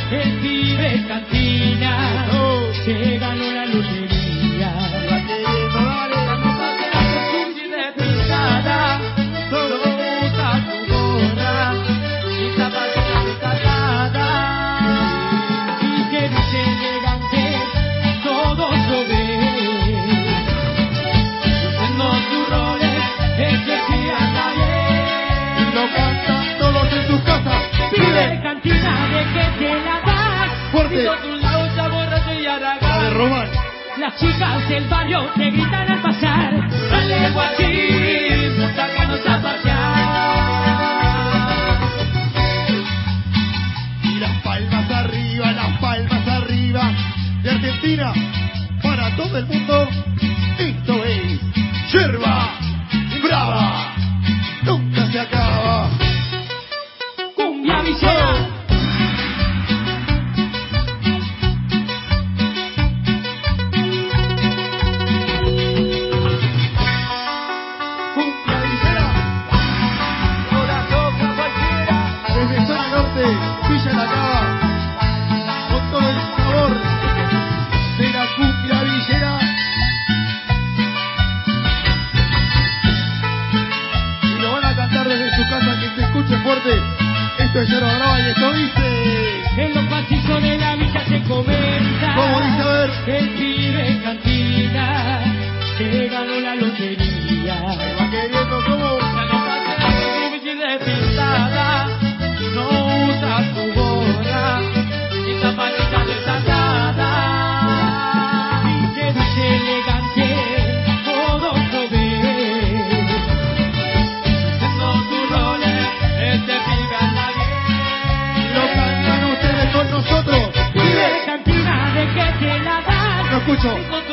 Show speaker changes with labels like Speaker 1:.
Speaker 1: el pibe cantina, se ganó la lotería. Cuando pase la cursi de pisada, solo usa su gorra y zapatillas destacadas. Y que dice elegante, todos lo ven. Luciendo sus roles, ese sí anda bien.
Speaker 2: Y lo cantan todos en sus casas.
Speaker 1: Pibe cantina, de que te la das.
Speaker 2: Fuerte.
Speaker 1: Y con tu laucha borracho y aragán.
Speaker 2: La de Román.
Speaker 1: Las chicas del barrio te gritan al pasar. Dale guachín, sácanos a pasear.
Speaker 2: Y las palmas arriba. De Argentina, para todo el mundo, esto es Yerba Brava. Nunca se acaba.
Speaker 1: Cumbia villera.
Speaker 2: Cumbia Villera.
Speaker 1: Ahora toca cualquiera.
Speaker 2: Desde zona norte, Villa La Cava, con todo el sabor de la cumbia villera. Y lo van a cantar desde su casa, que se escuche fuerte. Esto es Yerba Brava y esto dice...
Speaker 1: En los pasillos de la villa se comenta.
Speaker 2: ¿Cómo dice? A ver.
Speaker 1: El pibe cantina se ganó la lotería.
Speaker 2: Ahí va queriendo como...
Speaker 1: Ya no pase la cursi de pisada, no usa su gorra y zapatillas destacadas. Y que dice elegante, todos lo ven. Luciendo sus roles, este pibe anda bien.
Speaker 2: Lo cantan ustedes con nosotros.
Speaker 1: Pibe cantina, de que te la das.
Speaker 2: Lo escucho.
Speaker 1: Y con